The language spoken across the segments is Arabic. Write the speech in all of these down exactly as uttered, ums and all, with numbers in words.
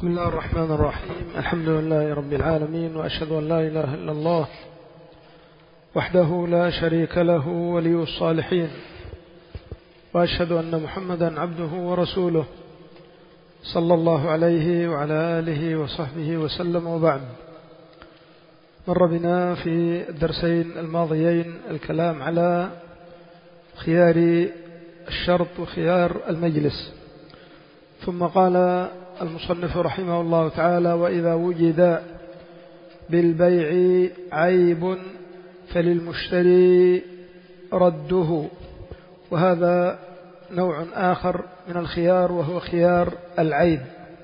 بسم الله الرحمن الرحيم. الحمد لله رب العالمين، وأشهد أن لا إله إلا الله وحده لا شريك له ولي الصالحين، وأشهد أن محمدا عبده ورسوله صلى الله عليه وعلى آله وصحبه وسلم. وبعد، مر بنا في الدرسين الماضيين الكلام على خيار الشرط وخيار المجلس، ثم قال المصنف رحمه الله تعالى: وإذا وجد بالبيع عيب فللمشتري رده. وهذا نوع آخر من الخيار، وهو خيار العيب.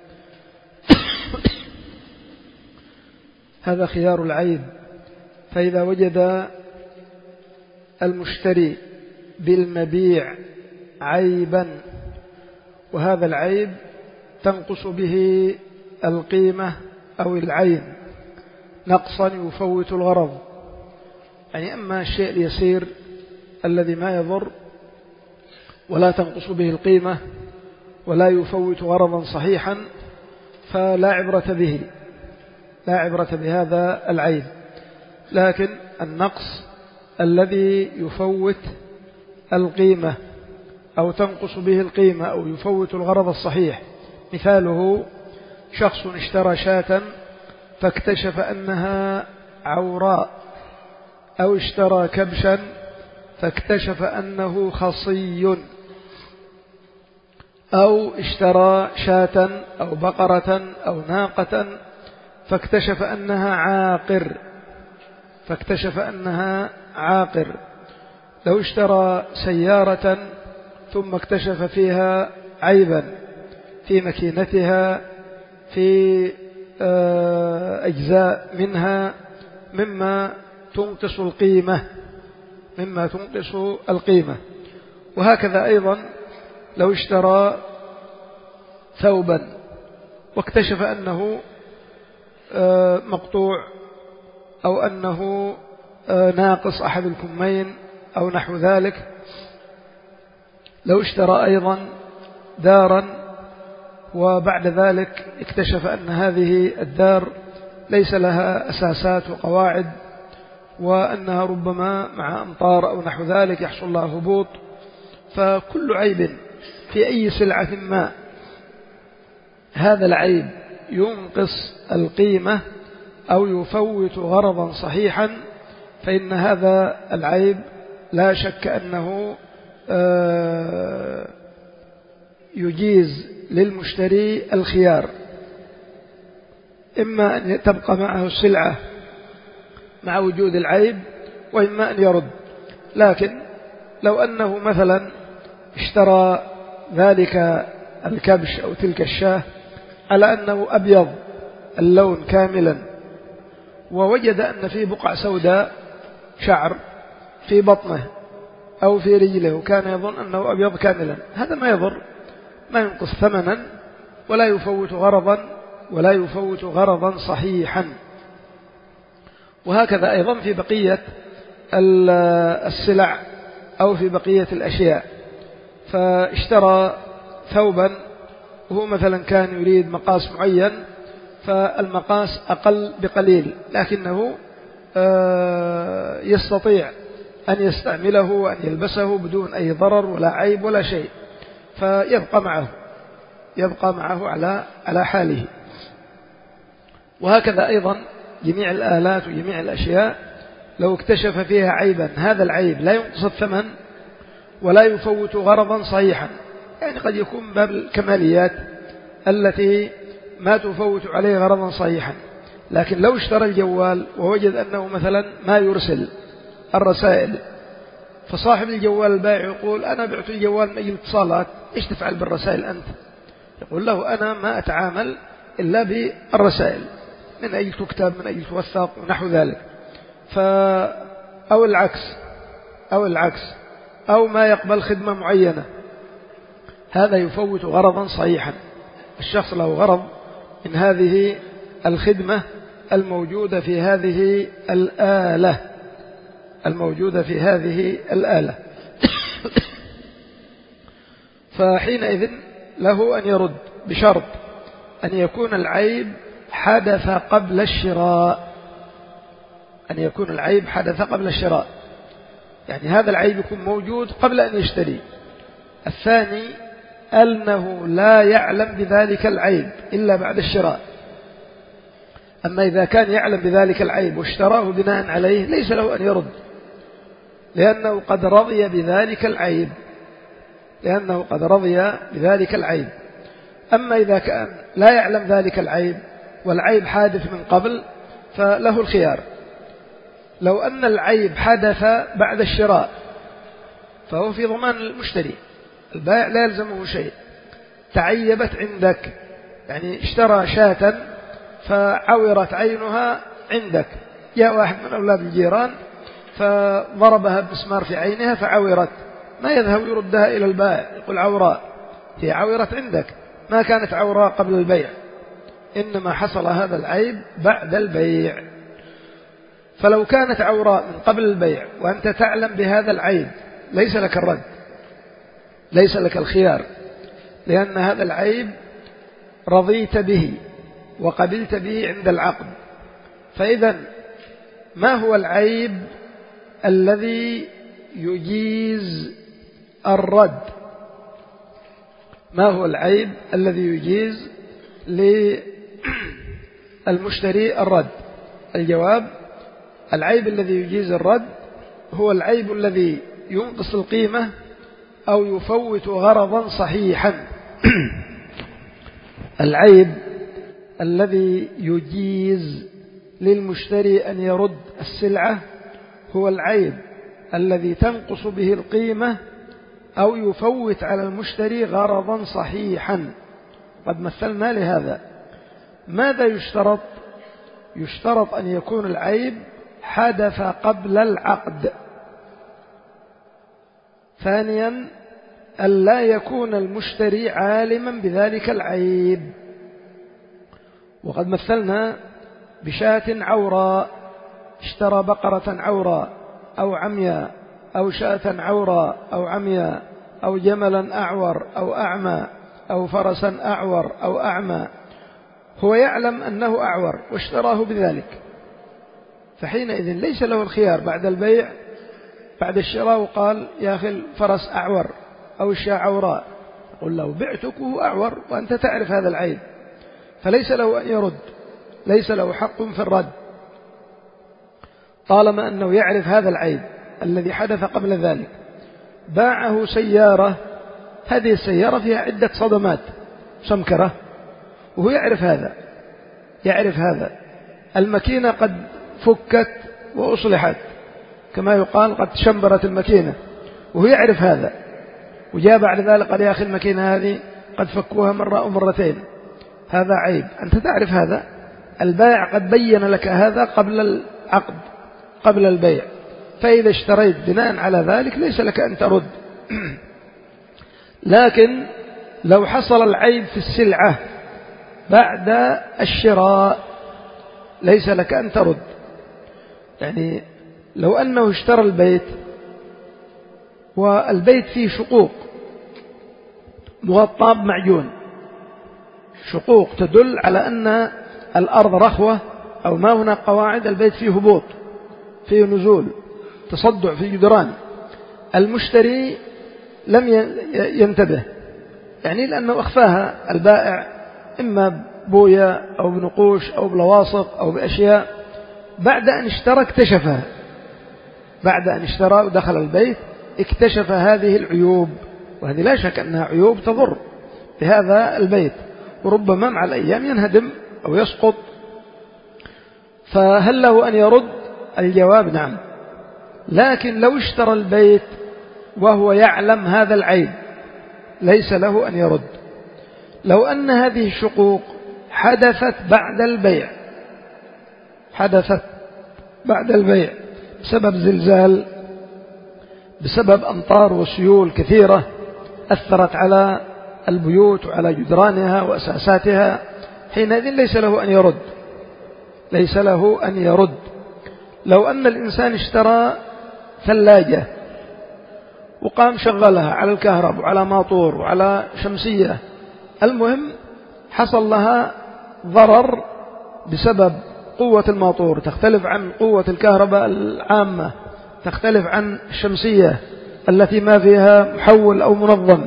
هذا خيار العيب. فإذا وجد المشتري بالمبيع عيبا، وهذا العيب تنقص به القيمة أو العين نقصا يفوت الغرض، يعني أما الشيء اليسير الذي ما يضر ولا تنقص به القيمة ولا يفوت غرضا صحيحا فلا عبرة به، لا عبرة بهذا العيب. لكن النقص الذي يفوت القيمة أو تنقص به القيمة أو يفوت الغرض الصحيح، مثاله شخص اشترى شاة فاكتشف أنها عوراء، أو اشترى كبشا فاكتشف أنه خصي، أو اشترى شاة أو بقرة أو ناقة فاكتشف أنها عاقر فاكتشف أنها عاقر لو اشترى سيارة ثم اكتشف فيها عيبا في ماكينتها، في أجزاء منها مما تنقص القيمة مما تنقص القيمة. وهكذا أيضا لو اشترى ثوبا واكتشف أنه مقطوع أو أنه ناقص أحد الكمين أو نحو ذلك. لو اشترى أيضا دارا وبعد ذلك اكتشف أن هذه الدار ليس لها أساسات وقواعد، وأنها ربما مع أمطار أو نحو ذلك يحصل لها هبوط، فكل عيب في أي سلعة ما هذا العيب ينقص القيمة أو يفوت غرضا صحيحا، فإن هذا العيب لا شك أنه يجيز للمشتري الخيار، إما أن تبقى معه السلعة مع وجود العيب، وإما أن يرد. لكن لو أنه مثلا اشترى ذلك الكبش أو تلك الشاة على أنه أبيض اللون كاملا، ووجد أن فيه بقع سوداء شعر في بطنه أو في رجله، وكان يظن أنه أبيض كاملا، هذا ما يضر، ما ينقص ثمنا ولا يفوت غرضا ولا يفوت غرضا صحيحا. وهكذا أيضا في بقية السلع أو في بقية الأشياء. فاشترى ثوبا وهو مثلا كان يريد مقاس معين، فالمقاس أقل بقليل، لكنه يستطيع أن يستعمله وأن يلبسه بدون أي ضرر ولا عيب ولا شيء، فيبقى معه يبقى معه على على حاله. وهكذا أيضا جميع الآلات وجميع الأشياء لو اكتشف فيها عيبا، هذا العيب لا ينقص الثمن ولا يفوت غرضا صحيحا، يعني قد يكون باب الكماليات التي ما تفوت عليه غرضا صحيحا. لكن لو اشترى الجوال ووجد أنه مثلا ما يرسل الرسائل، فصاحب الجوال البائع يقول: أنا بعت الجوال من أجل اتصالات، إيش تفعل بالرسائل أنت؟ يقول له: أنا ما أتعامل إلا بالرسائل، من أجل تكتب، من أجل توثق ونحو ذلك. ف... أو العكس أو العكس أو ما يقبل خدمة معينة، هذا يفوت غرضا صحيحا. الشخص له غرض من هذه الخدمة الموجودة في هذه الآلة الموجودة في هذه الآلة فحينئذ له أن يرد، بشرط أن يكون العيب حدث قبل الشراء، أن يكون العيب حدث قبل الشراء، يعني هذا العيب يكون موجود قبل أن يشتري. الثاني أنه لا يعلم بذلك العيب إلا بعد الشراء. أما إذا كان يعلم بذلك العيب واشتراه بناء عليه ليس له أن يرد، لأنه قد رضي بذلك العيب، لأنه قد رضي بذلك العيب. أما إذا كان لا يعلم ذلك العيب والعيب حادث من قبل فله الخيار. لو أن العيب حدث بعد الشراء فهو في ضمان المشتري، البائع لا يلزمه شيء. تعيبت عندك، يعني اشترى شاة فعورت عينها عندك، جاء واحد من أولاد الجيران فضربها بمسمار في عينها فعورت، ما يذهب يردها إلى البائع يقول عوراء، هي عورت عندك، ما كانت عوراء قبل البيع، إنما حصل هذا العيب بعد البيع. فلو كانت عوراء من قبل البيع وأنت تعلم بهذا العيب ليس لك الرد، ليس لك الخيار، لأن هذا العيب رضيت به وقبلت به عند العقد. فإذا ما هو العيب الذي يجيز الرد؟ ما هو العيب الذي يجيز للمشتري الرد؟ الجواب: العيب الذي يجيز الرد هو العيب الذي ينقص القيمة أو يفوت غرضا صحيحا. العيب الذي يجيز للمشتري أن يرد السلعة هو العيب الذي تنقص به القيمة أو يفوت على المشتري غرضا صحيحا. قد مثلنا لهذا. ماذا يشترط؟ يشترط أن يكون العيب حدث قبل العقد. ثانيا أن لا يكون المشتري عالما بذلك العيب. وقد مثلنا بشاة عوراء، اشترى بقرة عوراء أو عمياء أو شاة عوراء أو عمياء أو جملا أعور أو أعمى أو فرسا أعور أو أعمى، هو يعلم أنه أعور واشتراه بذلك، فحينئذ ليس له الخيار بعد البيع بعد الشراء وقال يا أخي الفرس أعور أو الشاة عوراء، قل له بعتك وهو أعور وأنت تعرف هذا العيب، فليس له أن يرد، ليس له حق في الرد طالما أنه يعرف هذا العيب الذي حدث قبل ذلك. باعه سيارة، هذه السيارة فيها عدة صدمات سمكرة وهو يعرف هذا، يعرف هذا الماكينة قد فكت وأصلحت كما يقال، قد شمبرت الماكينة وهو يعرف هذا، وجاء بعد ذلك قال يا أخي الماكينة هذه قد فكوها مرة أو مرتين، هذا عيب، أنت تعرف هذا، البائع قد بين لك هذا قبل العقد قبل البيع، فإذا اشتريت بناء على ذلك ليس لك أن ترد. لكن لو حصل العيب في السلعة بعد الشراء ليس لك أن ترد. يعني لو أنه اشترى البيت والبيت فيه شقوق مغطى بمعجون، شقوق تدل على أن الأرض رخوة أو ما هناك قواعد، البيت فيه هبوط فيه نزول تصدع في جدران، المشتري لم ينتبه، يعني لأنه أخفاها البائع إما بويا أو بنقوش أو بلواصق أو بأشياء، بعد أن اشترى اكتشفها، بعد أن اشترى ودخل البيت اكتشف هذه العيوب، وهذه لا شك أنها عيوب تضر بهذا البيت، وربما مع الأيام ينهدم أو يسقط، فهل له أن يرد؟ الجواب نعم. لكن لو اشترى البيت وهو يعلم هذا العيب ليس له أن يرد. لو أن هذه الشقوق حدثت بعد البيع، حدثت بعد البيع بسبب زلزال، بسبب أمطار وسيول كثيرة أثرت على البيوت وعلى جدرانها وأساساتها، حينئذ ليس له أن يرد، ليس له أن يرد. لو أن الإنسان اشترى ثلاجة وقام شغلها على الكهرب وعلى ماطور وعلى شمسية، المهم حصل لها ضرر بسبب قوة الموتور، تختلف عن قوة الكهرباء العامة، تختلف عن الشمسية التي ما فيها محول أو منظم،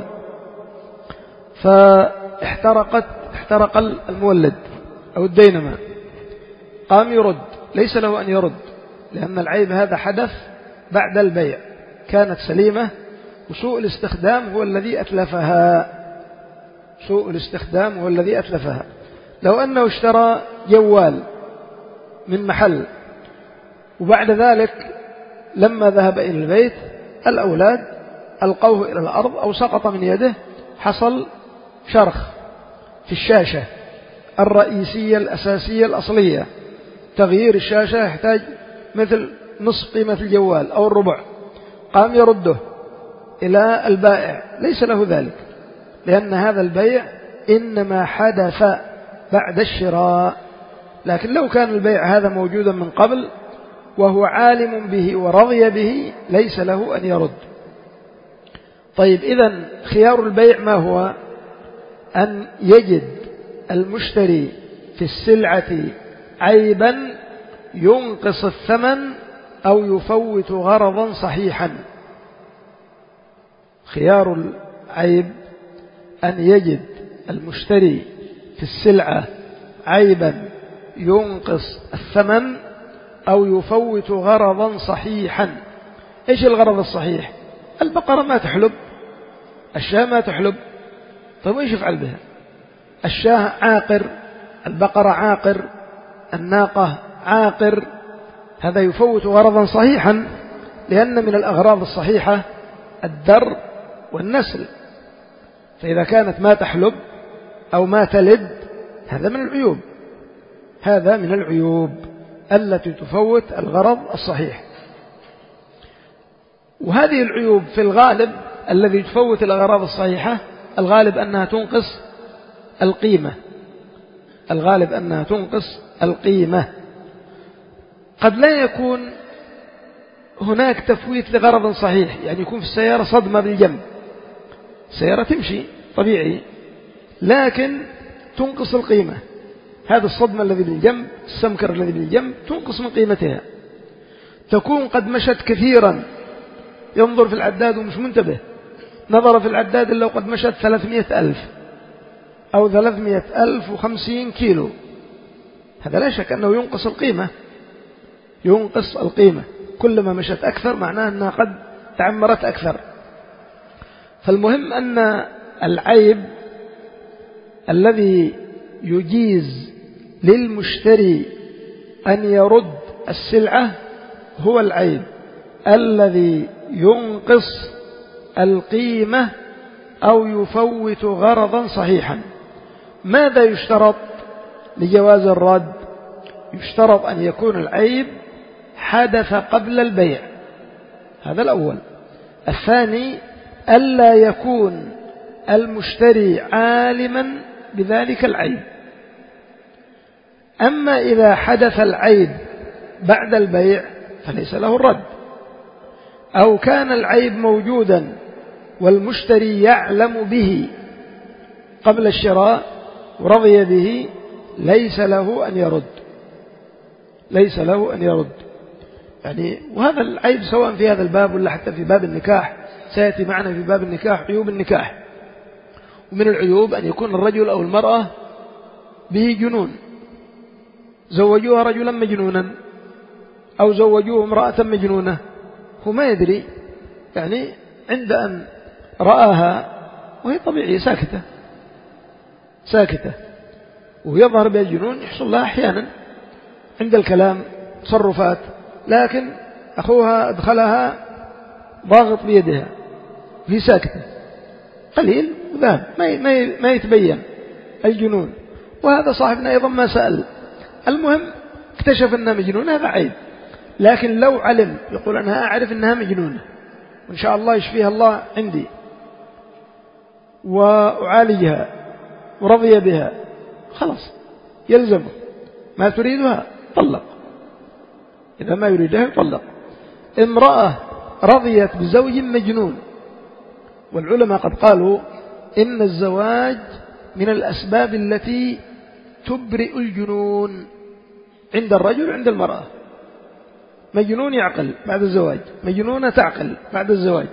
فاحترقت احترق المولد أو الدينما، قام يرد، ليس له أن يرد لأن العيب هذا حدث بعد البيع، كانت سليمة وسوء الاستخدام هو الذي أتلفها، سوء الاستخدام هو الذي أتلفها. لو أنه اشترى جوال من محل وبعد ذلك لما ذهب إلى البيت الأولاد ألقوه إلى الأرض أو سقط من يده، حصل شرخ في الشاشة الرئيسية الأساسية الأصلية، تغيير الشاشة يحتاج مثل نصف قيمة الجوال أو الربع، قام يرده إلى البائع، ليس له ذلك لأن هذا البيع إنما حدث بعد الشراء. لكن لو كان البيع هذا موجودا من قبل وهو عالم به ورضي به ليس له أن يرد. طيب إذن خيار البيع ما هو؟ أن يجد المشتري في السلعة عيبا ينقص الثمن أو يفوت غرضا صحيحا. خيار العيب أن يجد المشتري في السلعة عيبا ينقص الثمن أو يفوت غرضا صحيحا. إيش الغرض الصحيح؟ البقرة ما تحلب، الشاة ما تحلب، طيب وإيش يفعل بها؟ الشاة عاقر، البقرة عاقر، الناقة عاقر، هذا يفوت غرضا صحيحا، لأن من الأغراض الصحيحة الدر والنسل، فإذا كانت ما تحلب أو ما تلد هذا من العيوب، هذا من العيوب التي تفوت الغرض الصحيح. وهذه العيوب في الغالب الذي تفوت الأغراض الصحيحة الغالب أنها تنقص القيمة، الغالب أنها تنقص القيمة. قد لا يكون هناك تفويت لغرض صحيح، يعني يكون في السيارة صدمة بالجنب، السيارة تمشي طبيعي لكن تنقص القيمة، هذا الصدمة الذي بالجنب، السمكر الذي بالجنب تنقص من قيمتها. تكون قد مشت كثيرا، ينظر في العداد ومش منتبه، نظر في العداد إلا وقد مشت ثلاثمائة ألف أو ثلاثمائة ألف وخمسين كيلو، هذا لا شك أنه ينقص القيمة، ينقص القيمة، كلما مشت أكثر معناه أنها قد تعمرت أكثر. فالمهم أن العيب الذي يجيز للمشتري أن يرد السلعة هو العيب الذي ينقص القيمة أو يفوت غرضا صحيحا. ماذا يشترط لجواز الرد؟ يشترط أن يكون العيب حدث قبل البيع، هذا الأول. الثاني ألا يكون المشتري عالما بذلك العيب. أما إذا حدث العيب بعد البيع فليس له الرد، أو كان العيب موجودا والمشتري يعلم به قبل الشراء ورضي به ليس له أن يرد، ليس له أن يرد يعني. وهذا العيب سواء في هذا الباب ولا حتى في باب النكاح، سيأتي معنا في باب النكاح عيوب النكاح. ومن العيوب أن يكون الرجل أو المرأة به جنون، زوجوها رجلا مجنونا أو زوجوه امرأة مجنونة، هو ما يدري، يعني عند أن رآها وهي طبيعية ساكتة ساكتة ويظهر بها الجنون، يحصل لها أحيانا عند الكلام تصرفات، لكن أخوها أدخلها ضاغط بيدها وهي ساكتة قليل وذهب، ما يتبين الجنون. وهذا صاحبنا أيضا ما سأل، المهم اكتشف أنها مجنونة، هذا عيب. لكن لو علم يقول أنا أعرف أنها مجنونة وإن شاء الله يشفيها الله عندي وأعالجها ورضي بها، خلاص يلزمه، ما تريدها طلق، إذا ما يريدها طلق. امرأة رضيت بزوج مجنون، والعلماء قد قالوا إن الزواج من الأسباب التي تبرئ الجنون عند الرجل وعند المرأة. مجنون يعقل بعد الزواج، مجنونة تعقل بعد الزواج.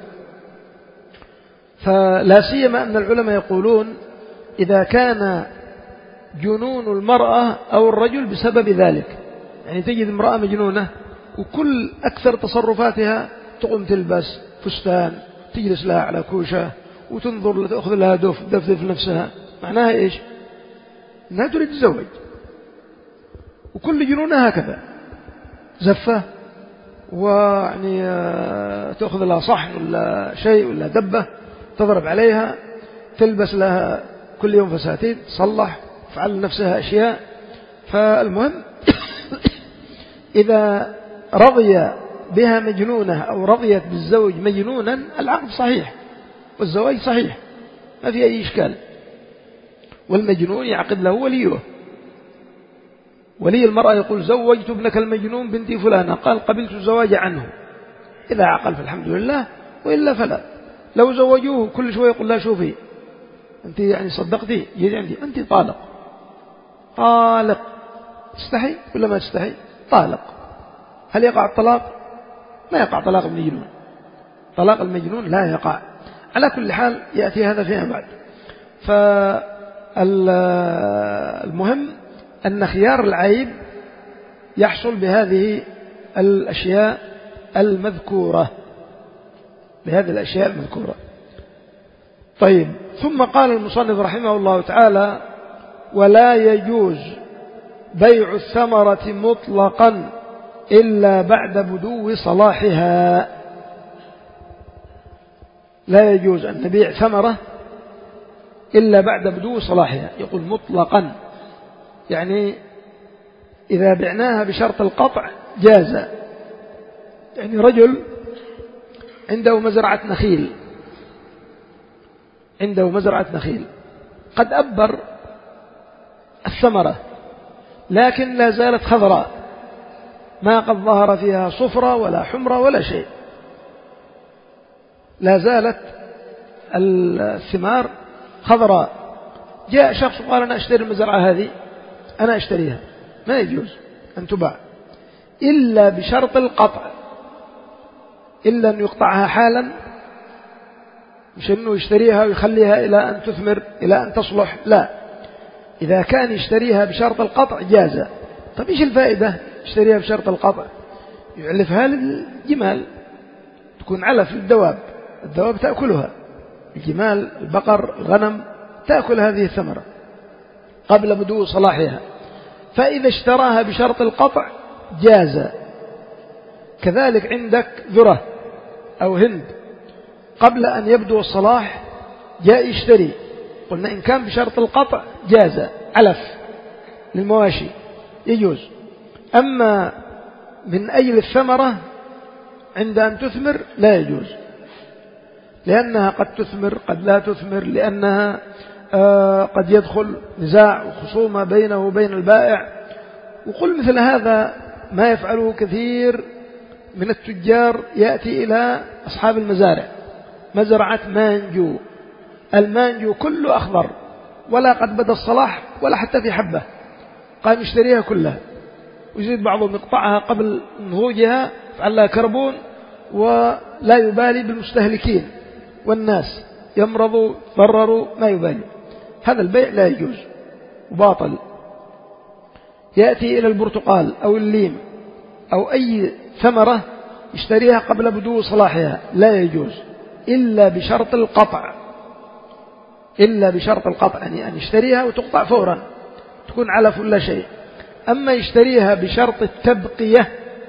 فلا سيما أن العلماء يقولون إذا كان جنون المرأة أو الرجل بسبب ذلك، يعني تجد امرأة مجنونة وكل أكثر تصرفاتها تقوم تلبس فستان، تجلس لها على كوشة وتنظر تأخذ لها دف دفدف نفسها، معناها إيش؟ أنها تريد تزوج. وكل جنونها هكذا زفة، ويعني تأخذ لها صحن ولا شيء ولا دبة تضرب عليها، تلبس لها كل يوم فساتين، تصلح، تفعل نفسها أشياء. فالمهم إذا رضي بها مجنونة أو رضيت بالزوج مجنونا العقد صحيح والزواج صحيح، ما في أي إشكال. والمجنون يعقد له وليه، ولي المرأة يقول زوجت ابنك المجنون بنتي فلانة، قال قبلت الزواج عنه، إذا عقل فالحمد لله، وإلا فلا. لو زوجوه كل شوية يقول لا شوفي أنت يعني صدقتي يجي عندي أنت طالق، طالق، تستحي ولا ما تستحي؟ طالق. هل يقع الطلاق؟ ما يقع طلاق المجنون، طلاق المجنون لا يقع. على كل حال يأتي هذا فيما بعد. فالمهم أن خيار العيب يحصل بهذه الأشياء المذكورة، بهذه الأشياء المذكورة. طيب، ثم قال المصنف رحمه الله تعالى: ولا يجوز بيع الثمرة مطلقا إلا بعد بدو صلاحها. لا يجوز أن نبيع ثمرة إلا بعد بدو صلاحها. يقول مطلقا، يعني إذا بعناها بشرط القطع جاز. يعني رجل عنده مزرعة نخيل، عنده مزرعة نخيل قد أبر الثمرة لكن لا زالت خضراء، ما قد ظهر فيها صفرة ولا حمرة ولا شيء، لا زالت الثمار خضراء. جاء شخص وقال أنا أشتري المزرعة هذه، أنا أشتريها، ما يجوز أن تباع إلا بشرط القطع، إلا أن يقطعها حالا، مش أنه يشتريها ويخليها إلى أن تثمر إلى أن تصلح، لا. إذا كان يشتريها بشرط القطع جاز. طب إيش الفائدة يشتريها بشرط القطع؟ يعلفها للجمال، تكون علف للدواب، الدواب تأكلها، الجمال، البقر، الغنم تأكل هذه الثمرة قبل بدو صلاحها. فإذا اشتراها بشرط القطع جاز. كذلك عندك ذرة أو هند قبل أن يبدو الصلاح جاء يشتري، قلنا إن كان بشرط القطع جاز، علف للمواشي يجوز. أما من أجل الثمرة عند أن تثمر لا يجوز، لأنها قد تثمر قد لا تثمر، لأنها آه قد يدخل نزاع وخصومة بينه وبين البائع. وقل مثل هذا ما يفعله كثير من التجار، يأتي إلى أصحاب المزارع مزرعة مانجو، المانجو كله أخضر ولا قد بدأ الصلاح ولا حتى في حبة، قام يشتريها كلها ويزيد بعضهم يقطعها قبل نضوجها، يفعل لها كربون، ولا يبالي بالمستهلكين والناس يمرضوا ضرروا، ما يبالي. هذا البيع لا يجوز وباطل. يأتي إلى البرتقال أو الليم أو أي ثمرة يشتريها قبل بدو صلاحها لا يجوز إلا بشرط القطع، إلا بشرط القطع، يعني أن يشتريها وتقطع فورا تكون علف ولا شيء. أما يشتريها بشرط التبقية،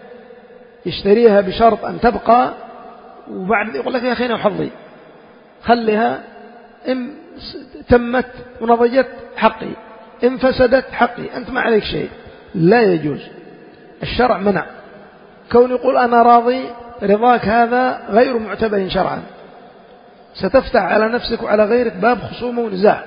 يشتريها بشرط أن تبقى، وبعد يقول لك يا أخي أنا وحظي خليها، إن تمت ونضجت حقي، إن فسدت حقي، أنت ما عليك شيء، لا يجوز. الشرع منع. كون يقول أنا راضي، رضاك هذا غير معتبر شرعا، ستفتح على نفسك وعلى غيرك باب خصومة ونزاع.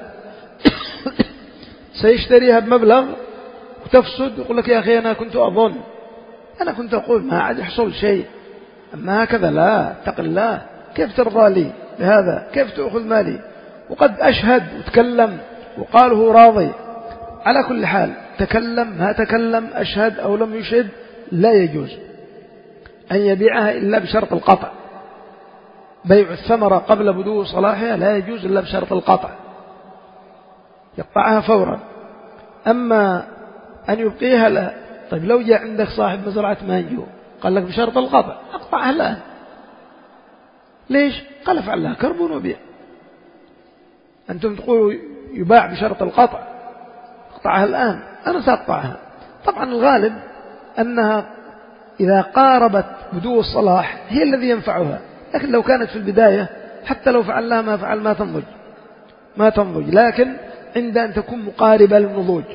سيشتريها بمبلغ وتفسد، يقول لك يا أخي أنا كنت أظن، أنا كنت أقول ما عاد يحصل شيء، أما هكذا لا، اتق الله، كيف ترضى لي بهذا؟ كيف تأخذ مالي؟ وقد أشهد وتكلم وقاله راضي. على كل حال تكلم ما تكلم، أشهد أو لم يشهد، لا يجوز أن يبيعها إلا بشرط القطع. بيع الثمرة قبل بدو صلاحها لا يجوز إلا بشرط القطع، يقطعها فورا. أما أن يبقيها لا. طيب لو جاء عندك صاحب مزرعة مانجو قال لك بشرط القطع، أقطعها الآن. ليش؟ قال افعل لها كربون وبيع. أنتم تقولوا يباع بشرط القطع، اقطعها الآن، أنا سأقطعها. طبعا الغالب أنها إذا قاربت بدو الصلاح هي الذي ينفعها، لكن لو كانت في البداية حتى لو فعل لها ما فعل ما تنضج ما تنضج لكن عند أن تكون مقاربة للنضوج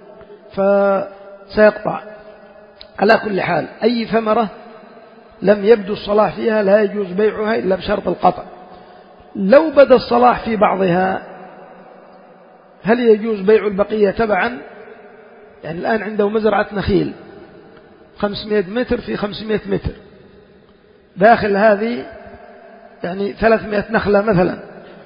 فسيقطع. على كل حال أي ثمرة لم يبدو الصلاح فيها لا يجوز بيعها إلا بشرط القطع. لو بدا الصلاح في بعضها هل يجوز بيع البقية تبعا؟ يعني الآن عنده مزرعة نخيل خمسمائة متر في خمسمائة متر، داخل هذه يعني ثلاثمائة نخلة مثلا،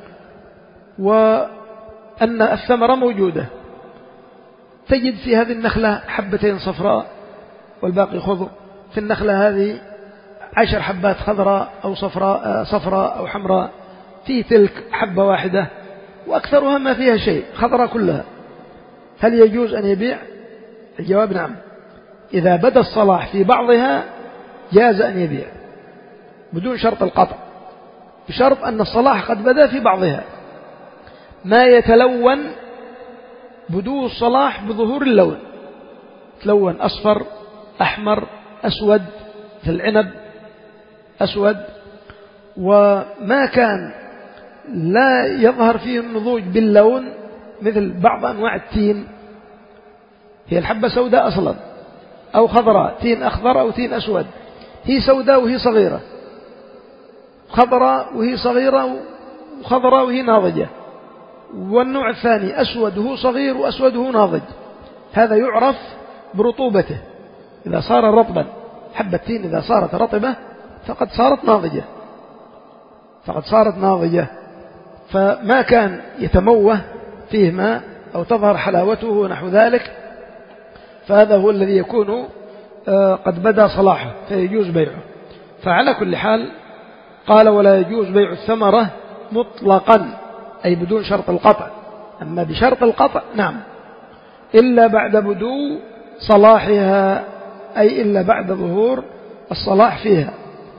وأن الثمرة موجودة، تجد في هذه النخلة حبتين صفراء والباقي خضر، في النخلة هذه عشر حبات خضراء أو صفراء, صفراء أو حمراء، في تلك حبة واحدة وأكثرها ما فيها شيء، خضراء كلها. هل يجوز أن يبيع؟ الجواب نعم. إذا بدا الصلاح في بعضها جاز أن يبيع بدون شرط القطع، بشرط أن الصلاح قد بدا في بعضها. ما يتلون بدو الصلاح بظهور اللون، تلون أصفر أحمر أسود، في العنب أسود. وما كان لا يظهر فيه النضوج باللون مثل بعض أنواع التين، هي الحبة سوداء أصلا أو خضراء، تين أخضر أو تين أسود، هي سوداء وهي صغيرة، خضراء وهي صغيرة، وخضراء وهي ناضجة. والنوع الثاني أسود وهو صغير وأسود وهو ناضج، هذا يعرف برطوبته. إذا صار رطبا، حبة التين إذا صارت رطبة فقد صارت ناضجة، فقد صارت ناضجة. فما كان يتموه فيه ماء أو تظهر حلاوته ونحو ذلك فهذا هو الذي يكون قد بدا صلاحه فيجوز بيعه. فعلى كل حال قال ولا يجوز بيع الثمرة مطلقا، أي بدون شرط القطع. أما بشرط القطع نعم، إلا بعد بدو صلاحها، أي إلا بعد ظهور الصلاح فيها.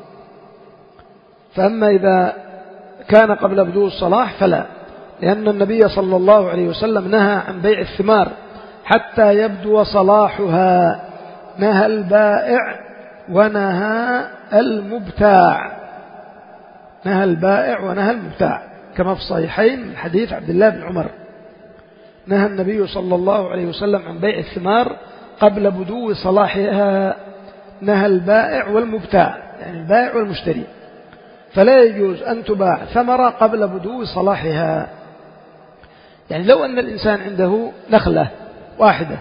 فأما إذا كان قبل بدو الصلاح فلا، لأن النبي صلى الله عليه وسلم نهى عن بيع الثمار حتى يبدو صلاحها، نهى البائع ونهى المبتاع، نهى البائع ونهى المبتاع، كما في الصحيحين من حديث عبد الله بن عمر، نهى النبي صلى الله عليه وسلم عن بيع الثمار قبل بدو صلاحها، نهى البائع والمبتاع، يعني البائع والمشتري. فلا يجوز أن تباع ثمرة قبل بدو صلاحها. يعني لو أن الإنسان عنده نخلة واحدة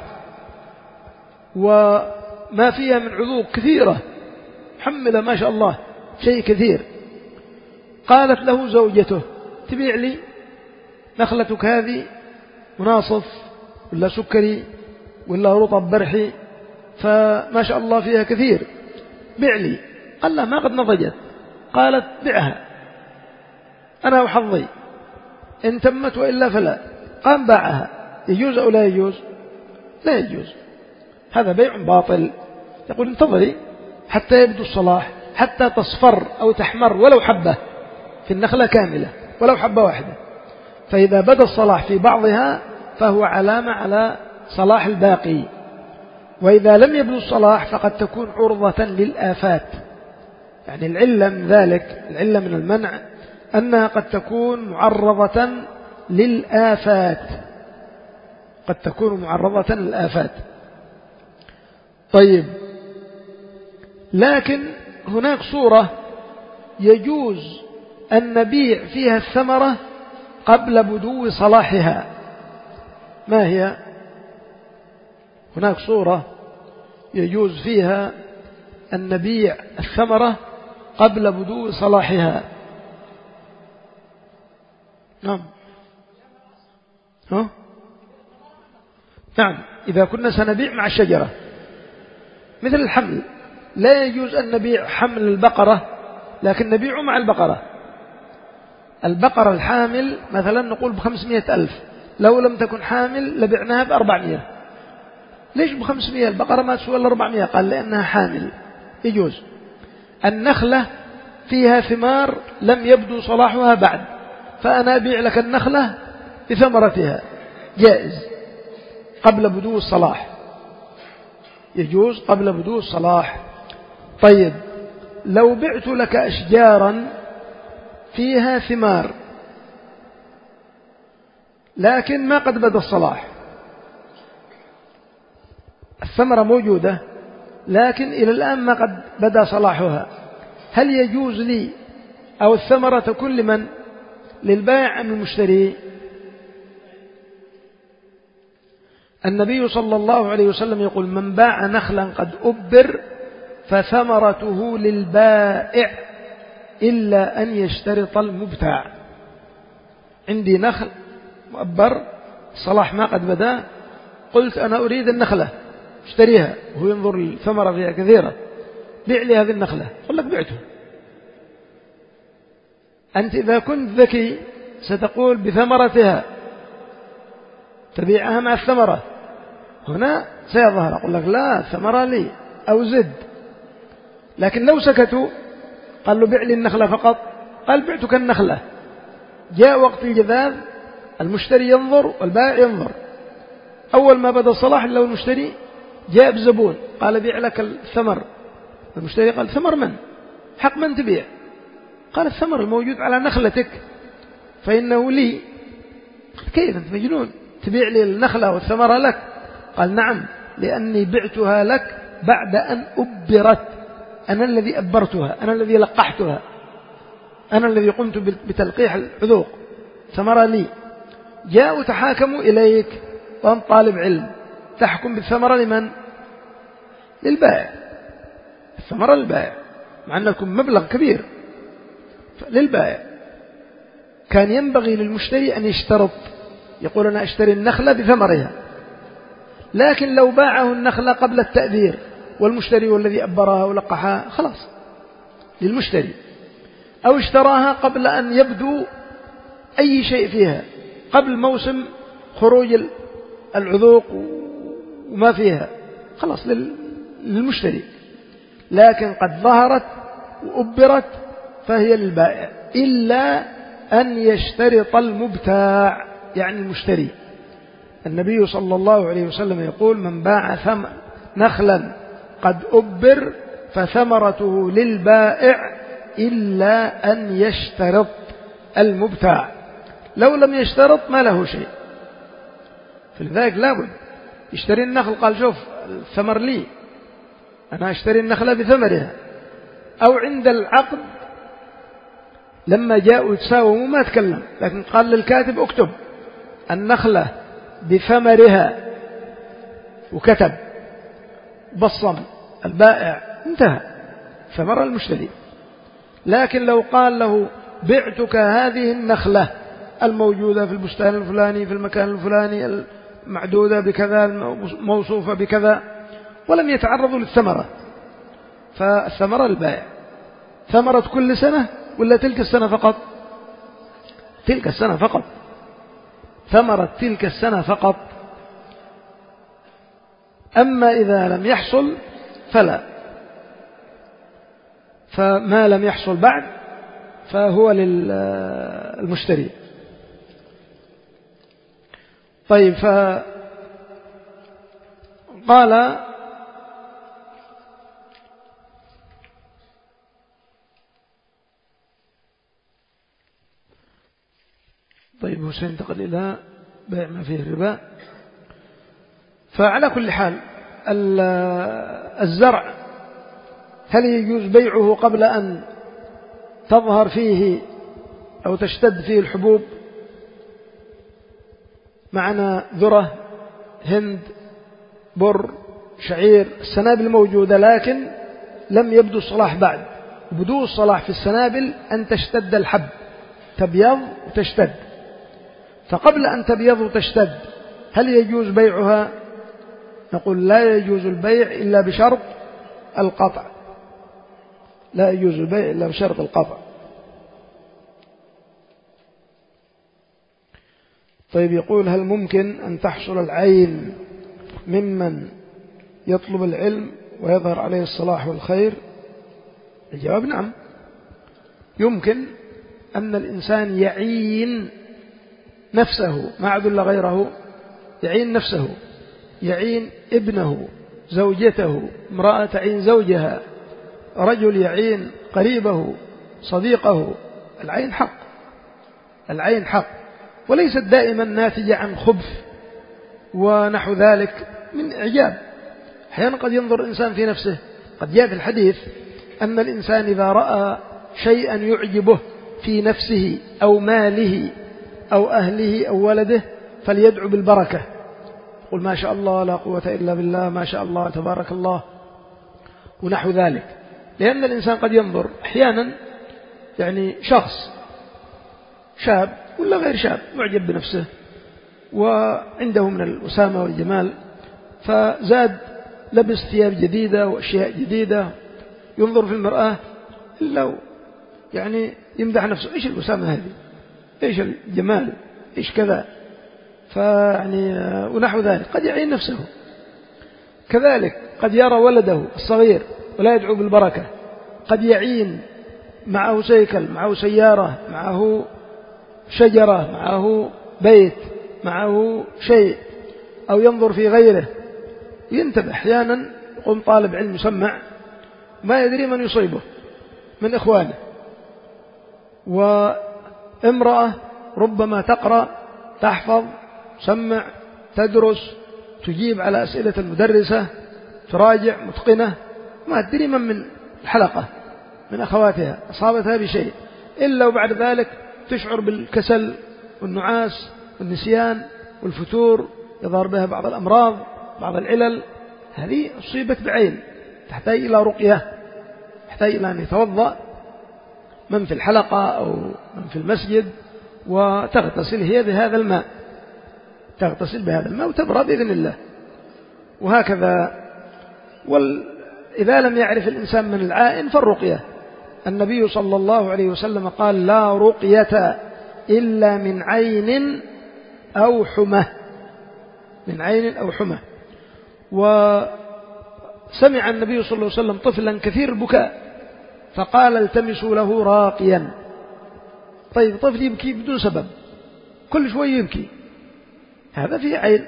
وما فيها من عذوق كثيرة حملة ما شاء الله شيء كثير، قالت له زوجته تبيع لي نخلتك هذه مناصف ولا سكري ولا رطب برحي فما شاء الله فيها كثير، بيع لي. قال لا ما قد نضجت. قالت بعها أنا وحظي، إن تمت وإلا فلا. قام باعها. يجوز أو لا يجوز؟ لا يجوز، هذا بيع باطل. يقول انتظري حتى يبدو الصلاح، حتى تصفر أو تحمر ولو حبة في النخلة كاملة، ولو حبة واحدة. فإذا بدا الصلاح في بعضها فهو علامة على صلاح الباقي. وإذا لم يبدو الصلاح فقد تكون عرضة للآفات. يعني العلة من ذلك، العلة من المنع أنها قد تكون معرضة للآفات، قد تكون معرضة للآفات. طيب، لكن هناك صورة يجوز أن نبيع فيها الثمرة قبل بدو صلاحها. ما هي؟ هناك صورة يجوز فيها أن نبيع الثمرة قبل بدو صلاحها. نعم. ها؟ نعم، إذا كنا سنبيع مع الشجرة مثل الحمل، لا يجوز أن نبيع حمل البقرة لكن نبيعه مع البقرة. البقرة الحامل مثلا نقول بخمسمائة ألف، لو لم تكن حامل لبعناها بأربعمائة. ليش بخمسمائة؟ البقرة ما تسوى إلا أربعمائة. قال لأنها حامل يجوز. النخلة فيها ثمار لم يبدو صلاحها بعد، فأنا أبيع لك النخلة بثمرتها، جائز قبل بدو الصلاح، يجوز قبل بدو الصلاح. طيب لو بعت لك أشجارا فيها ثمار لكن ما قد بدا الصلاح، الثمرة موجودة لكن إلى الآن ما قد بدا صلاحها، هل يجوز لي أو الثمرة تكون لمن؟ للبائع أم المشتري؟ النبي صلى الله عليه وسلم يقول: من باع نخلا قد أبر فثمرته للبائع إلا أن يشترط المبتاع. عندي نخل مؤبر صلاح ما قد بدا، قلت أنا أريد النخلة اشتريها، وهو ينظر الثمرة فيها كثيرة، بيع لي هذه النخلة. قل لك بعته. أنت إذا كنت ذكي ستقول بثمرتها، تبيعها مع الثمرة، هنا سيظهر أقول لك لا الثمرة لي أو زد. لكن لو سكتوا قال له بيع لي النخلة فقط، قال بعتك النخلة، جاء وقت الجذاذ المشتري ينظر والبائع ينظر، أول ما بدأ الصلاح لو المشتري جاء بزبون قال بيع لك الثمر، المشتري قال ثمر من؟ حق من تبيع؟ قال الثمر الموجود على نخلتك فإنه لي. كيف أنت مجنون تبيع لي النخلة والثمرة لك؟ قال نعم، لأني بعتها لك بعد أن أبرت، أنا الذي أبرتها، أنا الذي لقحتها، أنا الذي قمت بتلقيح الحذوق، ثمرة لي. جاءوا تحاكموا إليك وأنت طالب علم، تحكم بالثمرة لمن؟ للبائع، الثمرة للبائع، مع أن لكم مبلغ كبير للبائع. كان ينبغي للمشتري أن يشترط، يقول أنا أشتري النخلة بثمرها، لكن لو باعه النخلة قبل التأذير والمشتري والذي أبرها ولقحها خلاص للمشتري، أو اشتراها قبل أن يبدو أي شيء فيها، قبل موسم خروج العذوق وما فيها، خلاص للمشتري، لكن قد ظهرت وأبرت فهي للبائع إلا أن يشترط المبتاع، يعني المشتري. النبي صلى الله عليه وسلم يقول: من باع ثم نخلا قد أبر فثمرته للبائع إلا أن يشترط المبتاع. لو لم يشترط ما له شيء، فلذلك لابد يشتري النخل، قال شوف الثمر لي، أنا أشتري النخلة بثمرها. أو عند العقد لما جاءوا يتساوموا ما تكلم، لكن قال للكاتب اكتب النخلة بثمرها، وكتب بصم البائع، انتهى، ثمر المشتري. لكن لو قال له بعتك هذه النخلة الموجودة في البستان الفلاني في المكان الفلاني المعدودة بكذا موصوفة بكذا، ولم يتعرضوا للثمرة، فالثمرة للبائع. ثمرة كل سنة ولا تلك السنة فقط؟ تلك السنة فقط، ثمرة تلك السنة فقط. أما إذا لم يحصل فلا، فما لم يحصل بعد فهو للمشتري. طيب، فقال طيب هو سينتقل إلى بيع ما فيه الربا. فعلى كل حال الزرع هل يجوز بيعه قبل أن تظهر فيه أو تشتد فيه الحبوب؟ معنا ذرة، هند، بر، شعير، السنابل موجودة لكن لم يبدو الصلاح بعد. بدو الصلاح في السنابل أن تشتد الحب، تبيض وتشتد، فقبل أن تبيض وتشتد هل يجوز بيعها نقول لا يجوز البيع إلا بشرط القطع، لا يجوز البيع إلا بشرط القطع. طيب يقول هل ممكن أن تحصل العين ممن يطلب العلم ويظهر عليه الصلاح والخير؟ الجواب نعم، يمكن أن الإنسان يعين نفسه ما عدل غيره، يعين نفسه، يعين ابنه، زوجته، امرأة تعين زوجها، رجل يعين قريبه، صديقه. العين حق، العين حق، وليست دائما ناتجة عن خبث ونحو ذلك من إعجاب. أحيانا قد ينظر الإنسان في نفسه، قد جاء في الحديث أن الإنسان إذا رأى شيئا يعجبه في نفسه أو ماله أو أهله أو ولده فليدعو بالبركة، قل ما شاء الله لا قوة إلا بالله، ما شاء الله تبارك الله ونحو ذلك. لأن الإنسان قد ينظر أحيانا يعني شخص شاب ولا غير شاب معجب بنفسه وعنده من الوسامة والجمال، فزاد لبس ثياب جديدة وأشياء جديدة، ينظر في المرآة إلا يعني يمدح نفسه، إيش الوسامة هذه، إيش الجمال، إيش كذا، فيعني ونحو ذلك قد يعين نفسه. كذلك قد يرى ولده الصغير ولا يدعو بالبركة، قد يعين معه سيكل، معه سيارة، معه شجرة، معه بيت، معه شيء، أو ينظر في غيره ينتبه. أحيانا يقوم طالب علم مسمع ما يدري من يصيبه من إخوانه، وامرأة ربما تقرأ تحفظ سمع تدرس تجيب على أسئلة المدرسة تراجع متقنة، ما تدري من من الحلقة من أخواتها أصابتها بشيء، إلا وبعد ذلك تشعر بالكسل والنعاس والنسيان والفتور، يظهر بها بعض الأمراض بعض العلل. هذه أصيبت بعين تحتاج إلى رقية، تحتاج إلى أن يتوضأ من في الحلقة أو من في المسجد وتغتسل هي بهذا الماء، تغتسل بهذا الماء وتبرأ بإذن الله. وهكذا وإذا لم يعرف الإنسان من العائن فالرقية. النبي صلى الله عليه وسلم قال لا رقية إلا من عين أو حمى، من عين أو حمى. وسمع النبي صلى الله عليه وسلم طفلا كثير البكاء فقال التمسوا له راقيا. طيب طفل يبكي بدون سبب كل شوي يبكي، هذا فيه عين.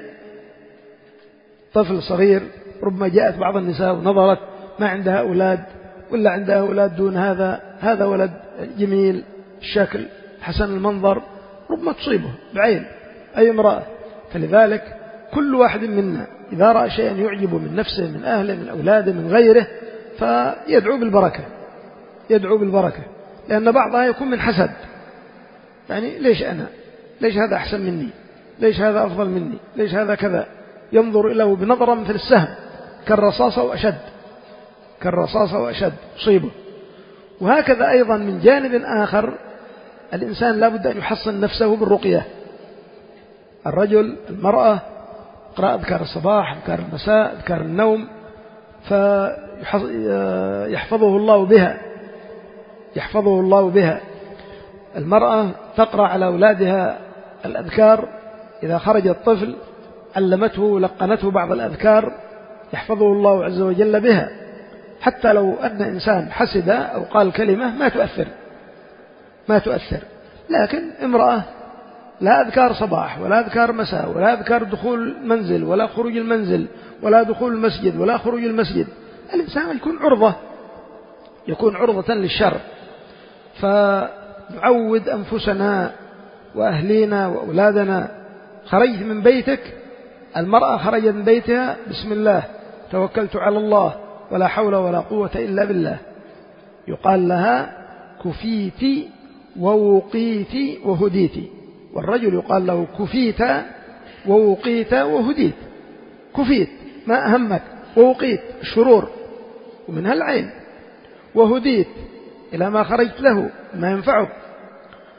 طفل صغير ربما جاءت بعض النساء ونظرت ما عندها أولاد ولا عندها أولاد دون هذا، هذا ولد جميل الشكل حسن المنظر، ربما تصيبه بعين أي امرأة. فلذلك كل واحد منا إذا رأى شيئا يعجبه من نفسه من أهله من أولاده من غيره فيدعو بالبركة، يدعو بالبركة، لأن بعضها يكون من حسد، يعني ليش أنا، ليش هذا أحسن مني، ليش هذا أفضل مني، ليش هذا كذا، ينظر إليه بنظرة مثل السهم كالرصاصة وأشد، كالرصاصة وأشد تصيبه. وهكذا أيضا من جانب آخر الإنسان لا بد أن يحصن نفسه بالرقية. الرجل المرأة قراءة أذكار الصباح أذكار المساء أذكار النوم فيحفظه الله بها، يحفظه الله بها. المرأة تقرأ على أولادها الأذكار، إذا خرج الطفل علمته لقنته بعض الأذكار يحفظه الله عز وجل بها، حتى لو أن إنسان حسد أو قال كلمة ما تؤثر ما تؤثر. لكن امرأة لا أذكار صباح ولا أذكار مساء ولا أذكار دخول المنزل ولا خروج المنزل ولا دخول المسجد ولا خروج المسجد، الإنسان يكون عرضة يكون عرضة للشر. فنعود أنفسنا وأهلينا وأولادنا. خرجت من بيتك، المرأة خرجت من بيتها بسم الله توكلت على الله ولا حول ولا قوة إلا بالله، يقال لها كفيت ووقيت وهديت. والرجل يقال له كفيت ووقيت وهديت. كفيت ما أهمك، ووقيت الشرور ومنها العين، وهديت إلى ما خرجت له ما ينفعك.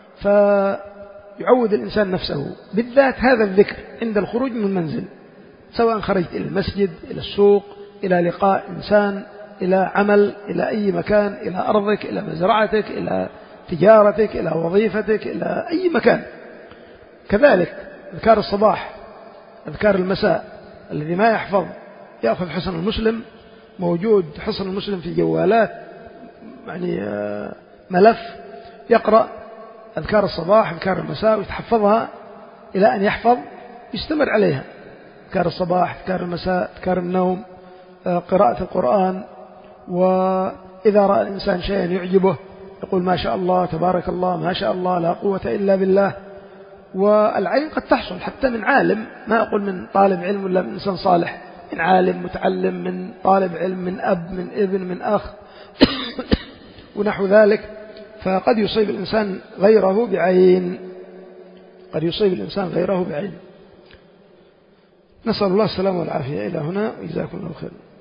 فيعود الإنسان نفسه بالذات هذا الذكر عند الخروج من المنزل، سواء خرجت إلى المسجد، إلى السوق، إلى لقاء إنسان، إلى عمل، إلى أي مكان، إلى أرضك، إلى مزرعتك، إلى تجارتك، إلى وظيفتك، إلى أي مكان. كذلك أذكار الصباح، أذكار المساء، الذي ما يحفظ يأخذ حصن المسلم، موجود حصن المسلم في جوالات، يعني ملف يقرأ أذكار الصباح أذكار المساء ويتحفظها إلى أن يحفظ، يستمر عليها. أذكار الصباح أذكار المساء أذكار النوم، قراءة القرآن. وإذا رأى الإنسان شيئا يعجبه يقول ما شاء الله تبارك الله ما شاء الله لا قوة إلا بالله. والعين قد تحصل حتى من عالم، ما أقول من طالب علم ولا من إنسان صالح، من عالم متعلم، من طالب علم، من أب، من ابن، من أخ ونحو ذلك. فقد يصيب الإنسان غيره بعين، قد يصيب الإنسان غيره بعين. نسأل الله السلامة والعافية. إلى هنا وجزاكم الله خير.